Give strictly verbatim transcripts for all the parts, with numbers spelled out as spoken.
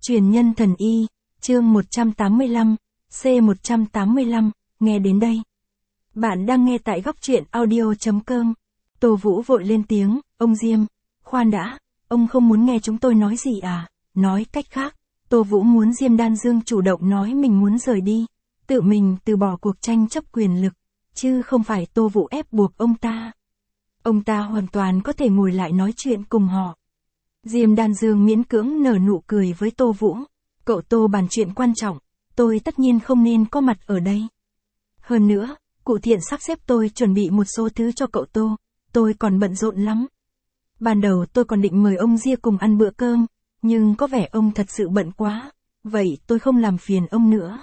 Truyền nhân thần y, chương một trăm tám mươi lăm, C một trăm tám mươi lăm, nghe đến đây. Bạn đang nghe tại góc truyện audio chấm com. Tô Vũ vội lên tiếng, ông Diêm, khoan đã, ông không muốn nghe chúng tôi nói gì à? Nói cách khác, Tô Vũ muốn Diêm Đan Dương chủ động nói mình muốn rời đi, tự mình từ bỏ cuộc tranh chấp quyền lực, chứ không phải Tô Vũ ép buộc ông ta. Ông ta hoàn toàn có thể ngồi lại nói chuyện cùng họ. Diêm Đan Dương miễn cưỡng nở nụ cười với Tô Vũ. Cậu Tô bàn chuyện quan trọng, tôi tất nhiên không nên có mặt ở đây. Hơn nữa, cụ Thiện sắp xếp tôi chuẩn bị một số thứ cho cậu Tô, tôi còn bận rộn lắm. Ban đầu tôi còn định mời ông Dia cùng ăn bữa cơm, nhưng có vẻ ông thật sự bận quá, vậy tôi không làm phiền ông nữa.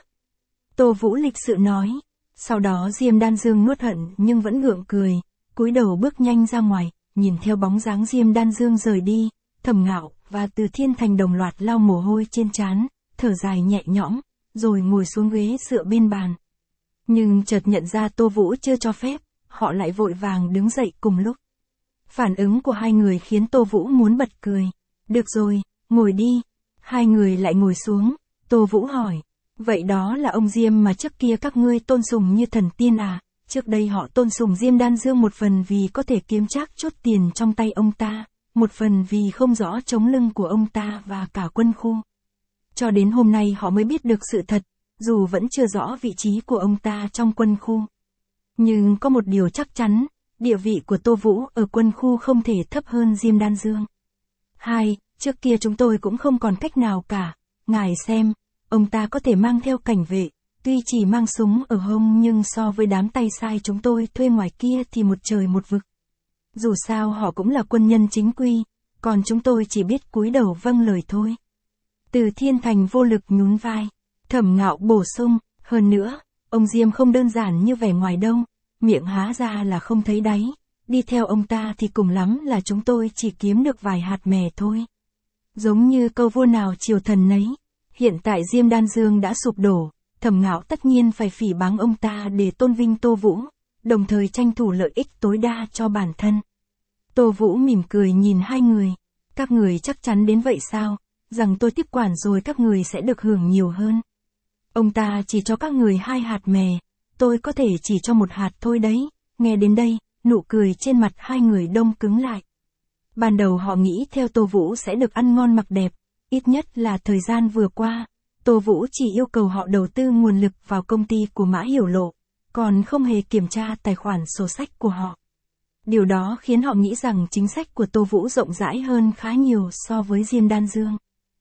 Tô Vũ lịch sự nói, sau đó Diêm Đan Dương nuốt hận nhưng vẫn gượng cười, cúi đầu bước nhanh ra ngoài, nhìn theo bóng dáng Diêm Đan Dương rời đi. Thẩm Ngạo và Từ Thiên Thành đồng loạt lau mồ hôi trên trán, thở dài nhẹ nhõm, rồi ngồi xuống ghế dựa bên bàn. Nhưng chợt nhận ra Tô Vũ chưa cho phép, họ lại vội vàng đứng dậy cùng lúc. Phản ứng của hai người khiến Tô Vũ muốn bật cười. Được rồi, ngồi đi. Hai người lại ngồi xuống, Tô Vũ hỏi, vậy đó là ông Diêm mà trước kia các ngươi tôn sùng như thần tiên à? Trước đây họ tôn sùng Diêm Đan Dương một phần vì có thể kiếm trác chút tiền trong tay ông ta, một phần vì không rõ chống lưng của ông ta và cả quân khu. Cho đến hôm nay họ mới biết được sự thật, dù vẫn chưa rõ vị trí của ông ta trong quân khu. Nhưng có một điều chắc chắn, địa vị của Tô Vũ ở quân khu không thể thấp hơn Diêm Đan Dương. Hai, trước kia chúng tôi cũng không còn cách nào cả, ngài xem, ông ta có thể mang theo cảnh vệ, tuy chỉ mang súng ở hông nhưng so với đám tay sai chúng tôi thuê ngoài kia thì một trời một vực. Dù sao họ cũng là quân nhân chính quy, còn chúng tôi chỉ biết cúi đầu vâng lời thôi. Từ Thiên Thành vô lực nhún vai, Thẩm Ngạo bổ sung, hơn nữa, ông Diêm không đơn giản như vẻ ngoài đâu, miệng há ra là không thấy đáy, đi theo ông ta thì cùng lắm là chúng tôi chỉ kiếm được vài hạt mè thôi. Giống như câu vua nào triều thần nấy, hiện tại Diêm Đan Dương đã sụp đổ, Thẩm Ngạo tất nhiên phải phỉ báng ông ta để tôn vinh Tô Vũ, đồng thời tranh thủ lợi ích tối đa cho bản thân. Tô Vũ mỉm cười nhìn hai người, các người chắc chắn đến vậy sao, rằng tôi tiếp quản rồi các người sẽ được hưởng nhiều hơn. Ông ta chỉ cho các người hai hạt mè, tôi có thể chỉ cho một hạt thôi đấy. Nghe đến đây, nụ cười trên mặt hai người đông cứng lại. Ban đầu họ nghĩ theo Tô Vũ sẽ được ăn ngon mặc đẹp, ít nhất là thời gian vừa qua, Tô Vũ chỉ yêu cầu họ đầu tư nguồn lực vào công ty của Mã Hiểu Lộ, còn không hề kiểm tra tài khoản sổ sách của họ. Điều đó khiến họ nghĩ rằng chính sách của Tô Vũ rộng rãi hơn khá nhiều so với Diêm Đan Dương.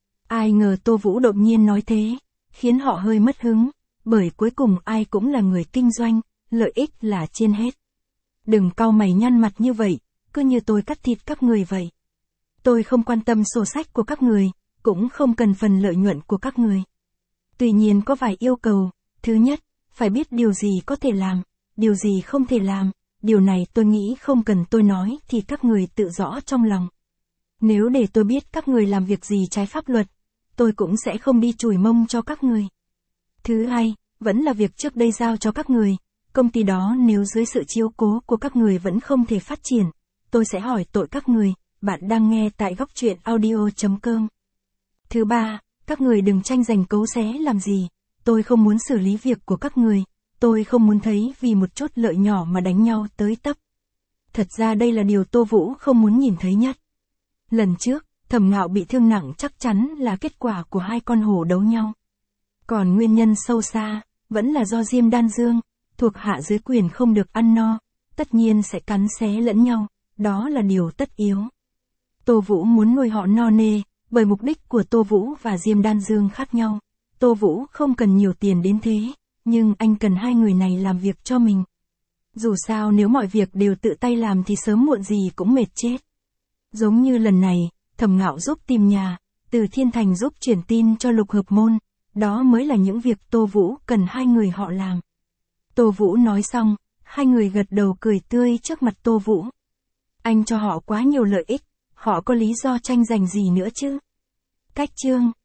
Ai ngờ Tô Vũ đột nhiên nói thế, khiến họ hơi mất hứng, bởi cuối cùng ai cũng là người kinh doanh, lợi ích là trên hết. Đừng cau mày nhăn mặt như vậy, cứ như tôi cắt thịt các người vậy. Tôi không quan tâm sổ sách của các người, cũng không cần phần lợi nhuận của các người. Tuy nhiên có vài yêu cầu, thứ nhất, phải biết điều gì có thể làm, điều gì không thể làm. Điều này tôi nghĩ không cần tôi nói thì các người tự rõ trong lòng. Nếu để tôi biết các người làm việc gì trái pháp luật, tôi cũng sẽ không đi chùi mông cho các người. Thứ hai, vẫn là việc trước đây giao cho các người, công ty đó nếu dưới sự chiếu cố của các người vẫn không thể phát triển, tôi sẽ hỏi tội các người. Bạn đang nghe tại góc truyện audio chấm com. Thứ ba, các người đừng tranh giành cấu xé làm gì, tôi không muốn xử lý việc của các người. Tôi không muốn thấy vì một chút lợi nhỏ mà đánh nhau tới tấp. Thật ra đây là điều Tô Vũ không muốn nhìn thấy nhất. Lần trước, Thẩm Ngạo bị thương nặng chắc chắn là kết quả của hai con hổ đấu nhau. Còn nguyên nhân sâu xa, vẫn là do Diêm Đan Dương, thuộc hạ dưới quyền không được ăn no, tất nhiên sẽ cắn xé lẫn nhau, đó là điều tất yếu. Tô Vũ muốn nuôi họ no nê, bởi mục đích của Tô Vũ và Diêm Đan Dương khác nhau. Tô Vũ không cần nhiều tiền đến thế. Nhưng anh cần hai người này làm việc cho mình. Dù sao nếu mọi việc đều tự tay làm thì sớm muộn gì cũng mệt chết. Giống như lần này, Thẩm Ngạo giúp tìm nhà, Từ Thiên Thành giúp chuyển tin cho Lục Hợp Môn, đó mới là những việc Tô Vũ cần hai người họ làm. Tô Vũ nói xong, hai người gật đầu cười tươi trước mặt Tô Vũ. Anh cho họ quá nhiều lợi ích, họ có lý do tranh giành gì nữa chứ? Cách chương